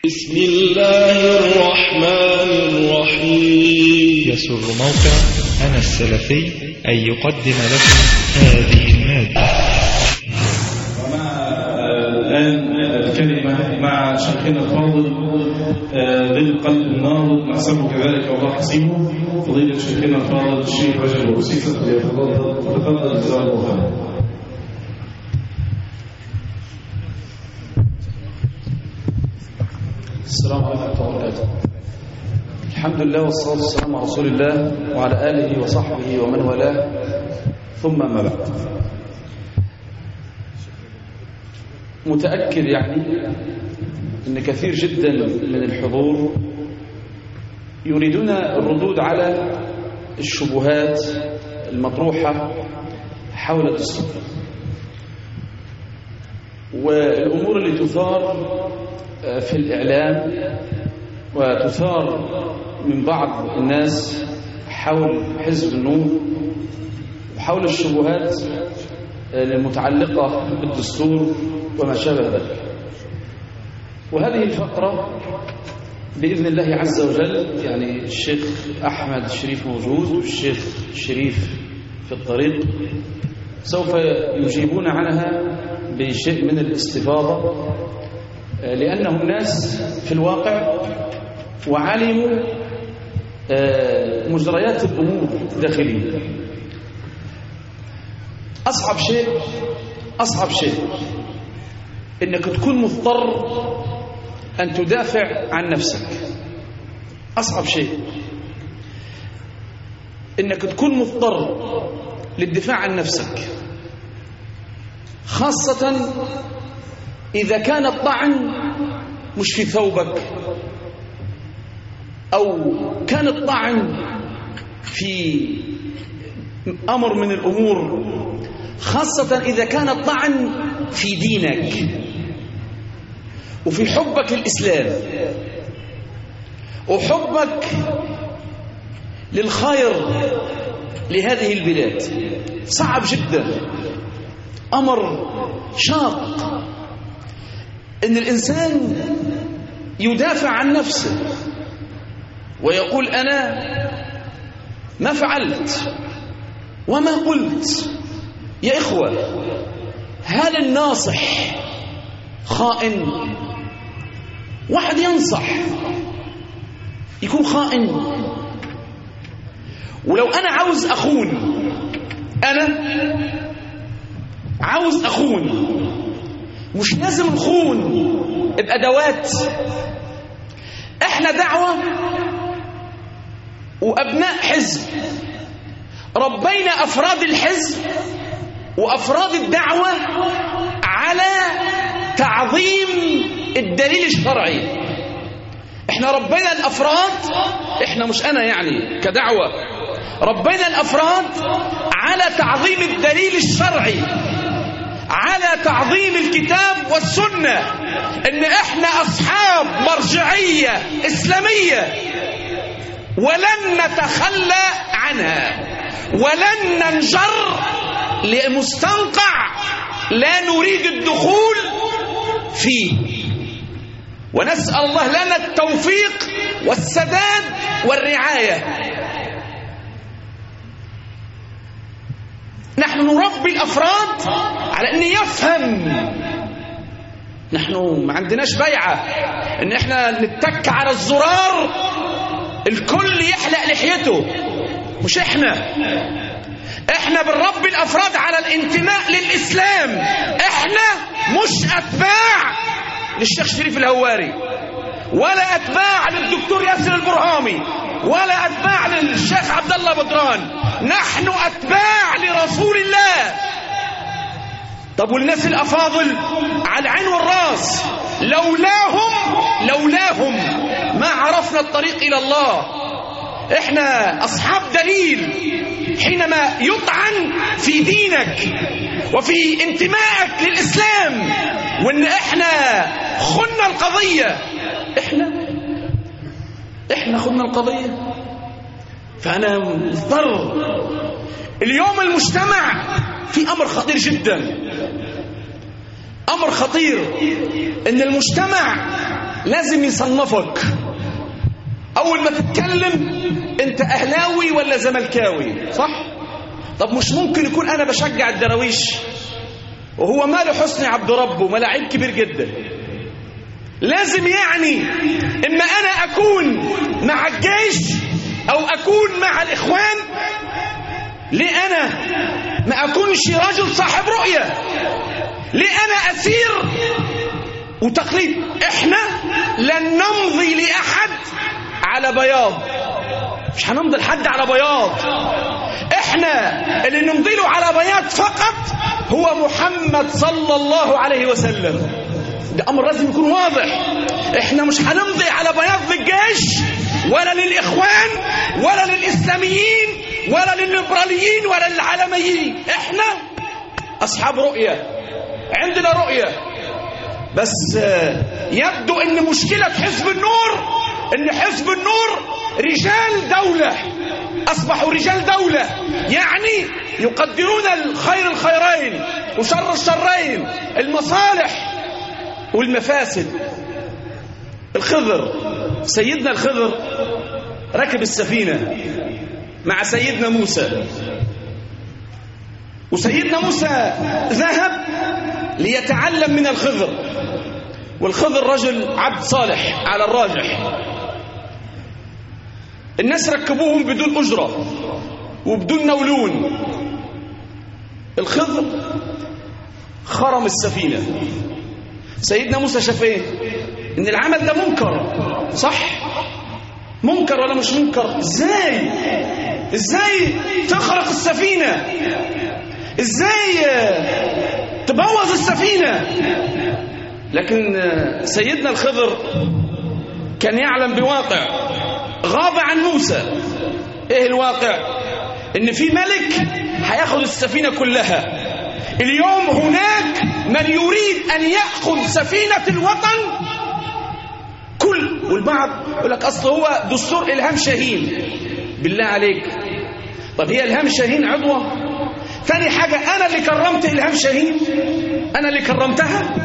بسم الله الرحمن الرحيم. يسر موقع أنا السلفي أن يقدم لكم هذه المادة. ومع الآن الكلمة مع شيخنا الفاضل ذي القلب الناضج نحسبه كذلك والله حسيبه فضيلة شيخنا الفاضل الشيخ رجب الوسيسة. تفضل جزاه الله خيرا. السلام عليكم ورحمة الله وبركاته. الحمد لله والصلاة والسلام على رسول الله وعلى آله وصحبه ومن والاه، ثم ما بعد. متأكد أن كثير جدا من الحضور يريدون الردود على الشبهات المطروحة حول الدستور والأمور اللي تثار في الإعلام وتثار من بعض الناس حول حزب النور وحول الشبهات المتعلقة بالدستور وما شابه ذلك. وهذه الفقرة بإذن الله عز وجل الشيخ أحمد شريف موجود والشيخ شريف في الطريق سوف يجيبون عنها بشيء من الاستفاضة، لأنهم ناس في الواقع وعلموا مجريات الأمور الداخلية. أصعب شيء إنك تكون مضطر أن تدافع عن نفسك. أصعب شيء إنك تكون مضطر للدفاع عن نفسك، خاصة إذا كان الطعن مش في ثوبك أو كان الطعن في أمر من الأمور، خاصة إذا كان الطعن في دينك وفي حبك الإسلام وحبك للخير لهذه البلاد. صعب جدا، أمر شاق إن الإنسان يدافع عن نفسه ويقول أنا ما فعلت وما قلت. يا إخوة، هل الناصح خائن؟ واحد ينصح يكون خائن؟ ولو أنا عاوز أخون مش لازم نخون بأدوات. احنا دعوة وأبناء حزب، ربينا أفراد الحزب وأفراد الدعوة على تعظيم الدليل الشرعي. احنا ربينا الأفراد، احنا مش أنا كدعوة، ربينا الأفراد على تعظيم الدليل الشرعي، على تعظيم الكتاب والسنة، ان احنا اصحاب مرجعية اسلامية ولن نتخلى عنها ولن ننجر لمستنقع لا نريد الدخول فيه. ونسأل الله لنا التوفيق والسداد والرعاية. نحن نربي الأفراد على أن يفهم. نحن ما عندناش بيعة أن احنا نتك على الزرار الكل يحلق لحيته، مش احنا بنربي الأفراد على الانتماء للإسلام. احنا مش أتباع للشيخ شريف الهواري ولا أتباع للدكتور ياسر البرهامي ولا أتباع للشيخ عبد الله بدران. نحن أتباع لرسول الله. طب والناس الأفاضل على العين والراس، لولاهم ما عرفنا الطريق إلى الله. احنا أصحاب دليل حينما يطعن في دينك وفي انتمائك للإسلام وإن احنا خنا القضية. احنا خنا القضية. فأنا مضطر. اليوم المجتمع في أمر خطير جدا، أمر خطير، إن المجتمع لازم يصنفك. اول ما تتكلم انت اهلاوي ولا زملكاوي، صح؟ طب مش ممكن يكون انا بشجع الدراويش وهو ماله حسني عبد ربه ما لعيب كبير جدا؟ لازم يعني اما انا اكون مع الجيش او اكون مع الاخوان. ليه انا ما اكونش رجل صاحب رؤية؟ ليه انا اسير وتقليد؟ احنا لن نمضي لاحد على بياض، مش هنمضي لحد على بياض. احنا اللي نمضي له على بياض فقط هو محمد صلى الله عليه وسلم. ده امر لازم يكون واضح. احنا مش هنمضي على بياض للجيش ولا للاخوان ولا للاسلاميين ولا للليبراليين ولا للعلميين. احنا اصحاب رؤية، عندنا رؤية. بس يبدو ان مشكلة حزب النور ان حزب النور رجال دولة، اصبحوا رجال دولة، يعني يقدرون الخير الخيرين وشر الشرين، المصالح والمفاسد. الخضر، سيدنا الخضر ركب السفينة مع سيدنا موسى، وسيدنا موسى ذهب ليتعلم من الخضر، والخضر رجل عبد صالح على الراجح. الناس ركبوهم بدون أجرة وبدون نولون. الخضر خرم السفينة. سيدنا موسى شاف ايه؟ ان العمل ده منكر، صح؟ منكر ولا مش منكر؟ ازاي تخرق السفينة؟ ازاي تبوظ السفينة؟ لكن سيدنا الخضر كان يعلم بواقع غاب عن موسى. ايه الواقع؟ ان في ملك هياخد السفينة كلها. اليوم هناك من يريد ان يأخذ سفينة الوطن والبعض يقول لك اصل هو دستور إلهام شاهين. بالله عليك، طب هي إلهام شاهين عضوة؟ ثاني حاجة، انا اللي كرمت إلهام شاهين؟ انا اللي كرمتها؟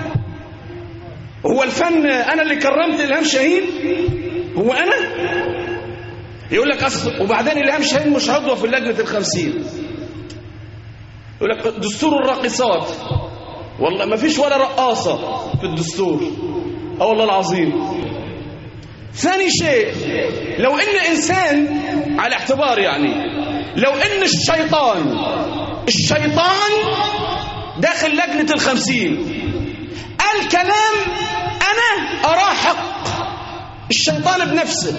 هو الفن انا اللي كرمت إلهام شاهين؟ هو انا؟ يقول لك اصل وبعدين إلهام شاهين مش عضوة في اللجنة 50. يقول لك دستور الراقصات، والله ما فيش ولا رقاصة في الدستور. والله العظيم. ثاني شيء، لو ان انسان على اعتبار يعني لو ان الشيطان داخل لجنة 50 قال كلام انا اراه حق، الشيطان بنفسه،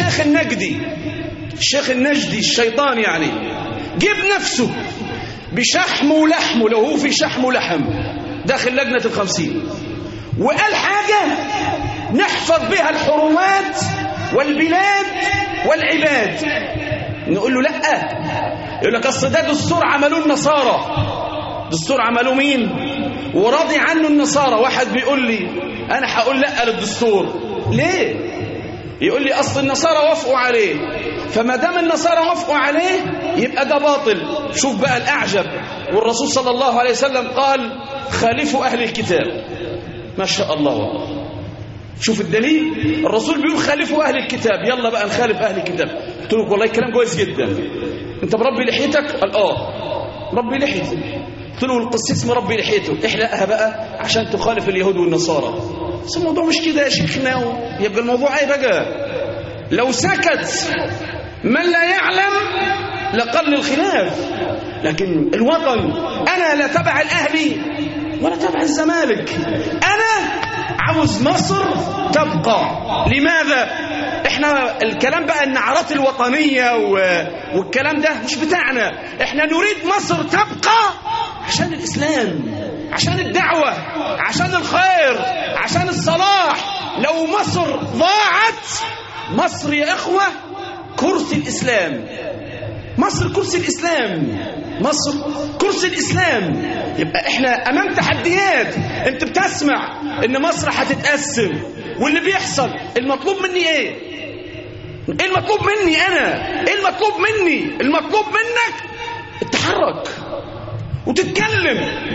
الشيخ النجدي الشيطان يعني جيب نفسه بشحم ولحمه، لو هو في شحم ولحم داخل لجنة 50 وقال حاجة نحفظ بها الحرمات والبلاد والعباد، نقول له لا. يقول لك اصل ده دستور عملوه النصارى. دستور عملوه مين؟ وراضي عنه النصارى. واحد بيقول لي انا هقول لا للدستور. ليه؟ يقول لي اصل النصارى وافقوا عليه، فما دام النصارى وافقوا عليه يبقى ده باطل. شوف بقى الاعجب، والرسول صلى الله عليه وسلم قال خالفوا اهل الكتاب. ما شاء الله والله. شوف الدليل، الرسول بيقول خالفوا اهل الكتاب، يلا بقى نخالف اهل الكتاب. قلت له والله كلام كويس جدا، انت مربي لحيتك؟ قال مربي لحيتي. قلت له القسيس مربي لحيته، احلقها بقى عشان تخالف اليهود والنصارى. بس الموضوع مش كده يا شيخنا، يبقى الموضوع ايه بقى؟ لو سكت من لا يعلم لقل الخلاف. لكن الوطن، انا لا تبع الاهلي ولا تبع الزمالك، انا عاوز مصر تبقى. لماذا؟ احنا الكلام بقى النعرات الوطنية والكلام ده مش بتاعنا. احنا نريد مصر تبقى عشان الاسلام، عشان الدعوة، عشان الخير، عشان الصلاح. لو مصر ضاعت، مصر يا اخوة كرسي الاسلام، مصر كرسي الاسلام، مصر كرسي الاسلام. يبقى احنا امام تحديات. انت بتسمع ان مصر هتتقسم واللي بيحصل، المطلوب مني ايه؟ ايه المطلوب مني انا؟ ايه المطلوب مني؟ المطلوب منك تتحرك وتتكلم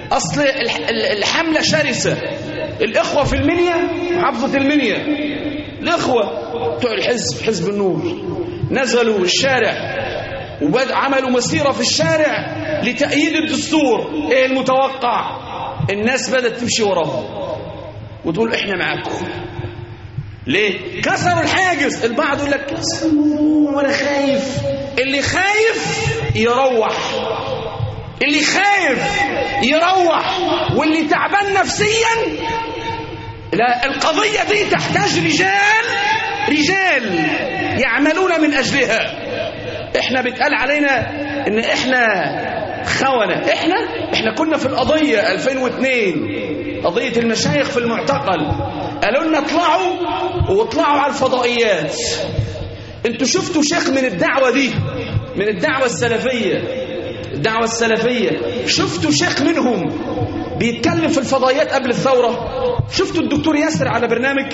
أصل الحملة شرسة. الإخوة في المنيا، محافظة المنيا، الإخوة بتوع الحزب، حزب النور، نزلوا الشارع وعملوا مسيرة في الشارع لتأييد الدستور. إيه المتوقع؟ الناس بدأت تمشي وراهم وتقول إحنا معاكم. ليه؟ كسروا الحاجز. البعض يقول لك وأنا خايف. اللي خايف يروح، اللي خايف يروح، واللي تعبان نفسيا لا. القضية دي تحتاج رجال يعملون من أجلها. احنا بيتقال علينا ان احنا خونة. احنا كنا في القضية 2002، قضية المشايخ في المعتقل، قالوا لنا اطلعوا على الفضائيات. انتوا شفتوا شيخ من الدعوة دي، من الدعوة السلفية، شفتوا شيخ منهم بيتكلم في الفضائيات قبل الثورة؟ شفتوا الدكتور ياسر على برنامج؟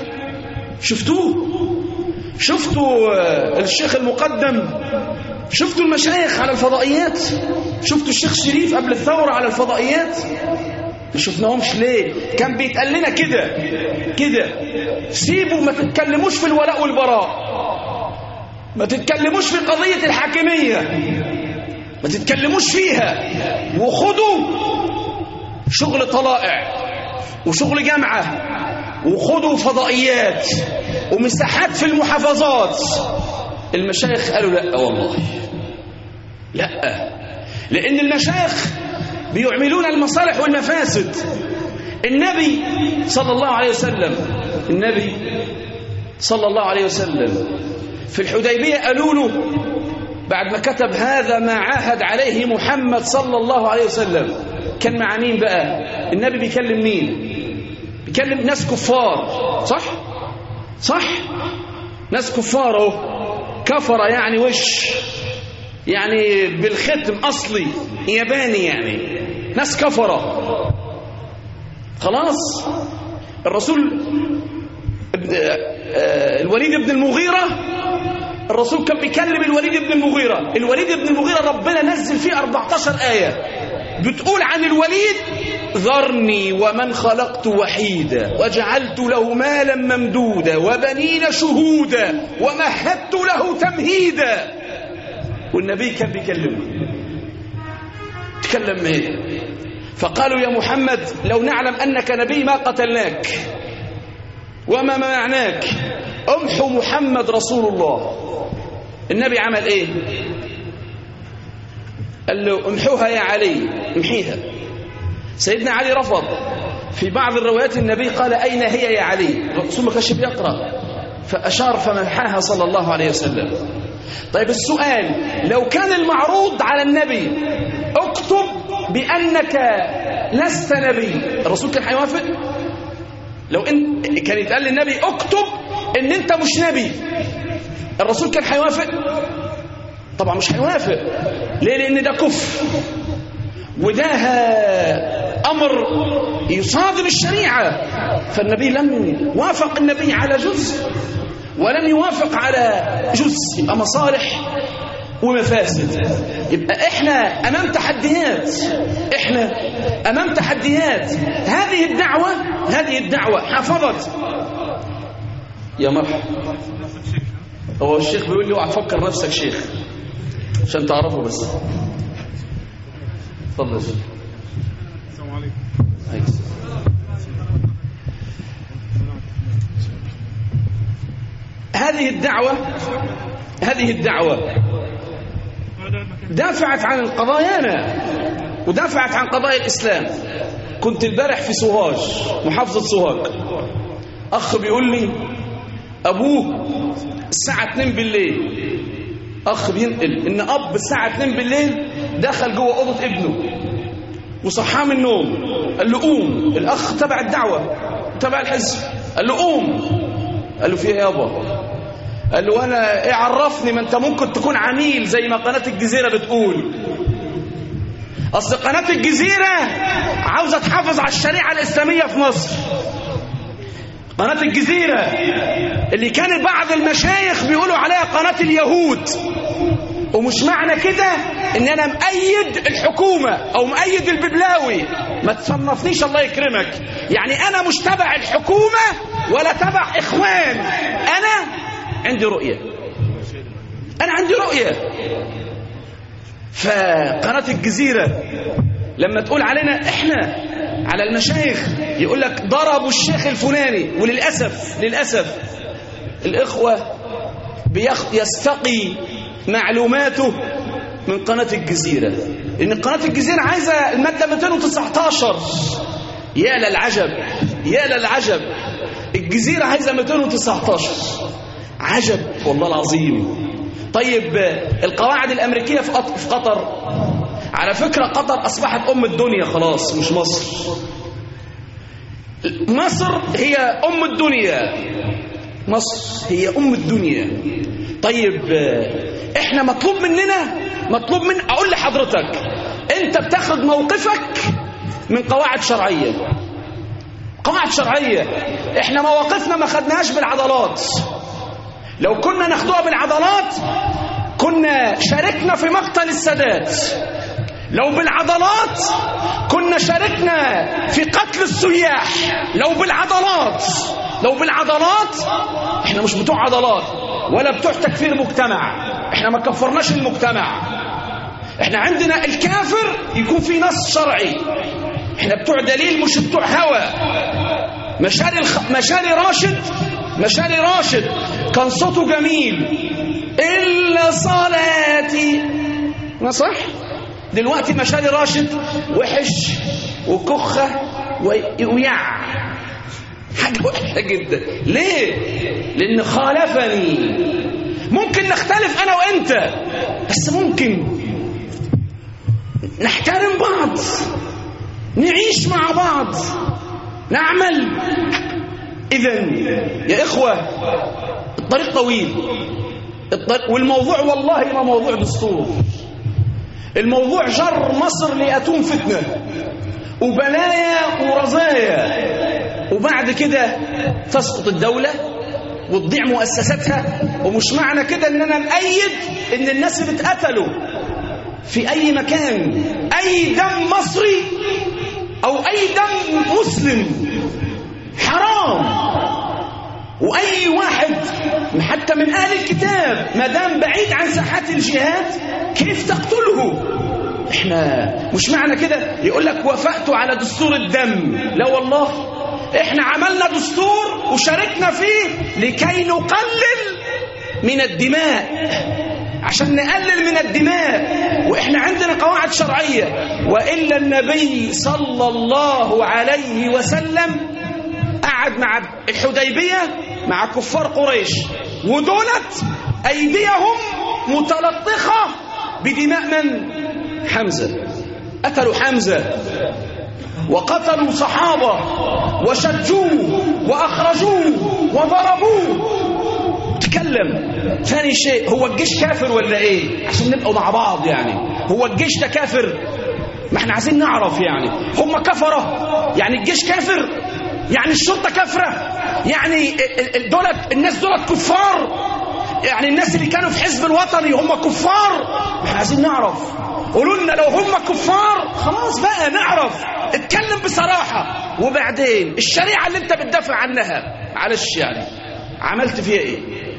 شفتوا الشيخ المقدم؟ شفتوا المشايخ على الفضائيات؟ شفتوا الشيخ شريف قبل الثورة على الفضائيات؟ ما شفناهمش. ليه؟ كان بيتقال لنا كده سيبوا، ما تتكلموش في الولاء والبراء، ما تتكلموش في قضية الحاكمية، ما تتكلموش فيها، وخدوا شغل طلائع وشغل جامعة، وخدوا فضائيات ومساحات في المحافظات. المشايخ قالوا لا والله لا، لأن المشايخ بيعملون المصالح والمفاسد. النبي صلى الله عليه وسلم في الحديبية قالوا له بعد ما كتب هذا ما عاهد عليه محمد صلى الله عليه وسلم، كان مع مين بقى؟ النبي بيكلم مين؟ بيكلم ناس كفار، صح؟ ناس كفار اهو، كفر يعني وش، يعني بالختم أصلي ياباني، يعني ناس كفرة. خلاص الرسول الوليد بن المغيرة، الرسول كان بيكلم الوليد بن المغيرة ربنا نزل فيه 14 آية بتقول عن الوليد: ذرني ومن خلقت وحيدا وجعلت له مالا ممدودا وبنين شهودا ومهدت له تمهيدا. والنبي كان بيكلمه، تكلم ايه؟ فقالوا يا محمد لو نعلم أنك نبي ما قتلناك وما منعناك، امحو محمد رسول الله. النبي عمل ايه؟ قال له امحوها يا علي، امحيها. سيدنا علي رفض. في بعض الروايات النبي قال اين هي يا علي؟ الرسول ما كانش بيقرأ، فأشار فمحاها صلى الله عليه وسلم. طيب السؤال، لو كان المعروض على النبي اكتب بأنك لست نبي، الرسول كان هيوافق؟ لو ان كان يتقال للنبي اكتب ان انت مش نبي، الرسول كان هيوافق؟ طبعا مش هيوافق. ليه؟ لان ده كفر، وده امر يصادم الشريعه. فالنبي لم وافق النبي على جزء ولم يوافق على جزء، يبقى مصالح ومفاسد. يبقى احنا امام تحديات. هذه الدعوه حافظت. يا مرحبا. هو الشيخ بيقول لي اوعى تفكر نفسك شيخ عشان تعرفه بس. اتفضل يا شيخ. السلام عليكم. هذه الدعوة دافعت عن قضايانا ودافعت عن قضايا الإسلام. كنت البارح في سوهاج، محافظة سوهاج، أخ بيقول لي أبوه الساعة 2 بالليل، أخ بينقل إن أب الساعة 2 بالليل دخل جوه أوضة ابنه وصحاه من النوم، قال له قوم. الأخ تبع الدعوة تبع الحزب، قال له قوم. قال له في ايه يابا؟ قال له انا ايه عرفني، ما انت ممكن تكون عميل زي ما قناة الجزيرة بتقول. اصل قناة الجزيرة عاوزة تحافظ على الشريعة الإسلامية في مصر. قناة الجزيرة اللي كان بعض المشايخ بيقولوا عليها قناة اليهود، ومش معنى كده ان انا مؤيد الحكومة او مؤيد الببلاوي، ما تصنفنيش الله يكرمك. يعني أنا مش تبع الحكومة ولا تبع إخوان، أنا عندي رؤية، أنا عندي رؤية. فقناة الجزيرة لما تقول علينا إحنا على المشايخ يقول لك ضربوا الشيخ الفلاني، وللأسف الإخوة يستقي معلوماته من قناة الجزيرة، لأن قناة الجزيرة عايزة المادة 219. يا للعجب، الجزيرة عايزة 219. عجب والله العظيم. طيب القواعد الأمريكية في قطر، على فكرة قطر أصبحت أم الدنيا خلاص، مش مصر. مصر هي أم الدنيا، مصر هي أم الدنيا. طيب إحنا مطلوب من أقول لحضرتك أنت بتاخد موقفك من قواعد شرعية. إحنا مواقفنا ما خدناهاش بالعضلات. لو كنا ناخدوها بالعضلات كنا شاركنا في مقتل السادات. لو بالعضلات كنا شاركنا في قتل السياح. لو بالعضلات احنا مش بتوع عضلات ولا بتوع تكفير مجتمع. احنا ما كفرناش المجتمع. احنا عندنا الكافر يكون في نص شرعي. احنا بتوع دليل مش بتوع هوى. مشاري راشد كان صوته جميل إلا صلاتي، ما صح؟ دلوقتي مشاري راشد وحش وكخة ويع، حاجة وحشة جدا. ليه؟ لأن خالفني. ممكن نختلف أنا وأنت، بس ممكن نحترم بعض، نعيش مع بعض، نعمل. إذن يا إخوة الطريق طويل، والموضوع والله ما موضوع دستور. الموضوع جر مصر لأتون فتنة وبلايا ورزايا، وبعد كده تسقط الدولة وتضيع مؤسساتها. ومش معنى كده ان انا مؤيد ان الناس اللي اتقتلوا في اي مكان اي دم مصري او اي دم مسلم حرام. واي واحد حتى من اهل الكتاب ما دام بعيد عن ساحات الجهاد كيف تقتله؟ احنا مش معنى كده يقول لك وافقت على دستور الدم. لا والله، احنا عملنا دستور وشاركنا فيه لكي نقلل من الدماء، عشان نقلل من الدماء. واحنا عندنا قواعد شرعية. وإلا النبي صلى الله عليه وسلم قعد مع الحديبية مع كفار قريش، ودولت أيديهم متلطخة بدماء من؟ حمزة. قتلوا حمزة وقتلوا صحابة وشجوه وأخرجوه وضربوه. تكلم. ثاني شيء، هو الجيش كافر ولا ايه؟ عشان نبقوا مع بعض. يعني هو الجيش ده كافر؟ ما احنا عايزين نعرف. يعني هم كفرة؟ يعني الجيش كافر؟ يعني الشرطة كافرة؟ يعني الناس دولت كفار؟ يعني الناس اللي كانوا في حزب الوطني هم كفار؟ احنا عايزين نعرف. قولوا لنا لو هم كفار خلاص بقى نعرف. اتكلم بصراحة. وبعدين الشريعة اللي انت بتدافع عنها معلش يعني عملت فيها ايه؟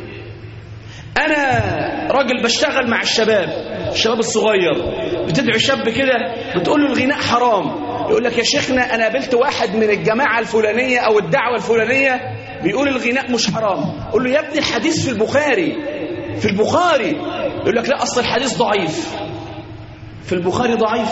انا راجل بشتغل مع الشباب الصغير. بتدعو شاب كده بتقول له الغناء حرام، يقول لك يا شيخنا انا قابلت واحد من الجماعة الفلانية او الدعوة الفلانية بيقول الغناء مش حرام. قول له يا ابني الحديث في البخاري. يقول لك لا اصل الحديث ضعيف. في البخاري ضعيف؟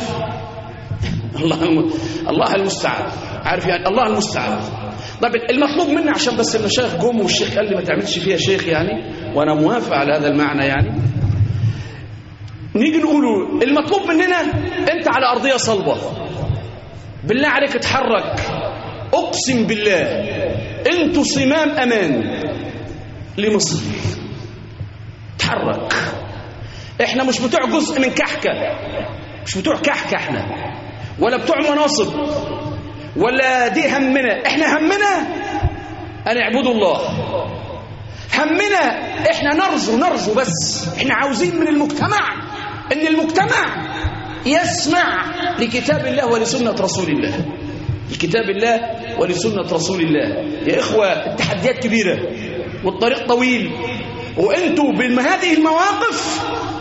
الله المستعان. عارف يعني الله المستعان. طيب المطلوب منا عشان بس المشايخ جم والشيخ قال لي ما تعملش فيها شيخ يعني، وانا موافق على هذا المعنى يعني. نيجي نقوله المطلوب مننا انت على ارضيه صلبه، بالله عليك اتحرك. اقسم بالله انتوا صمام امان لمصر. اتحرك. احنا مش بتوع جزء من كحكه، مش بتوع كحكه احنا، ولا بتوع مناصب، ولا دي همنا. احنا همنا ان نعبد الله. همنا احنا نرجو بس. احنا عاوزين من المجتمع ان المجتمع يسمع لكتاب الله ولسنة رسول الله، لكتاب الله ولسنة رسول الله. يا إخوة التحديات كبيرة والطريق طويل، وأنتم بهذه المواقف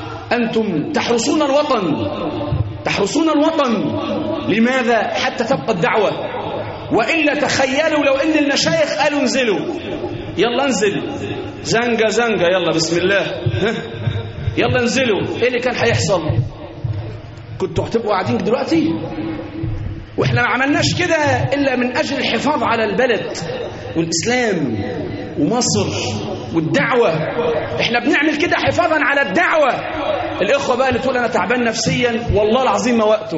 أنتم تحرسون الوطن، تحرسون الوطن. لماذا؟ حتى تبقى الدعوة. وإلا تخيلوا لو أن المشايخ قالوا انزلوا، يلا انزل زنقة زنقة، يلا بسم الله، يلا انزلوا، ايه اللي كان هيحصل؟ كنتوا هتبقوا قاعدين دلوقتي؟ واحنا ما عملناش كده الا من اجل الحفاظ على البلد والاسلام ومصر والدعوه. احنا بنعمل كده حفاظا على الدعوه. الاخوه بقى اللي تقول انا تعبان نفسيا، والله العظيم ما وقته،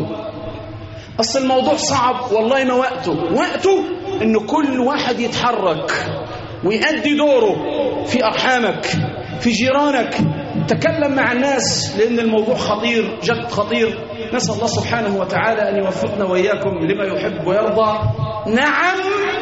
اصل الموضوع صعب، والله ما وقته. وقته ان كل واحد يتحرك ويؤدي دوره في ارحامك، في جيرانك، تكلم مع الناس، لأن الموضوع خطير، جد خطير. نسأل الله سبحانه وتعالى أن يوفقنا وإياكم لما يحب ويرضى. نعم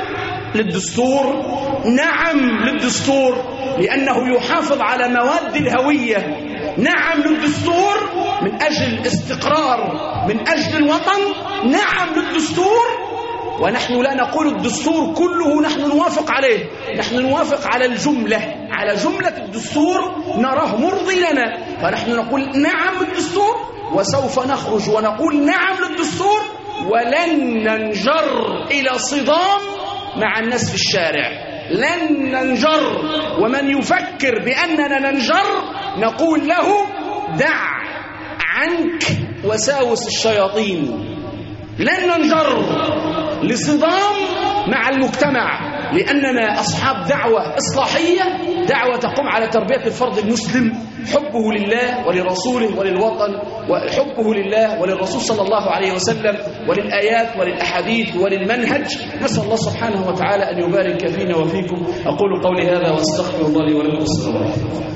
للدستور، نعم للدستور لأنه يحافظ على مواد الهوية. نعم للدستور من أجل الاستقرار، من أجل الوطن. نعم للدستور، ونحن لا نقول الدستور كله نحن نوافق عليه، نحن نوافق على الجملة، على جملة الدستور نراه مرضي لنا، فنحن نقول نعم للدستور، وسوف نخرج ونقول نعم للدستور، ولن ننجر إلى صدام مع الناس في الشارع، لن ننجر. ومن يفكر بأننا ننجر نقول له دع عنك وساوس الشياطين. لن ننجر لصدام مع المجتمع، لأننا أصحاب دعوة إصلاحية، دعوة تقوم على تربية الفرد المسلم، حبه لله ولرسوله وللوطن، وحبه لله وللرسول صلى الله عليه وسلم، وللآيات وللأحاديث وللمنهج. نسأل الله سبحانه وتعالى أن يبارك فينا وفيكم. أقول قولي هذا وأستغفر الله لي ولكم. السلام عليكم.